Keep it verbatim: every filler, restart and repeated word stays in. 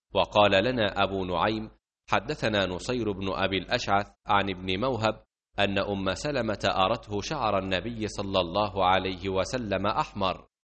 وقال لنا أبو نعيم حدثنا نصير بن أبي الأشعث عن ابن موهب أن أم سلمة أرته شعر النبي صلى الله عليه وسلم أحمر،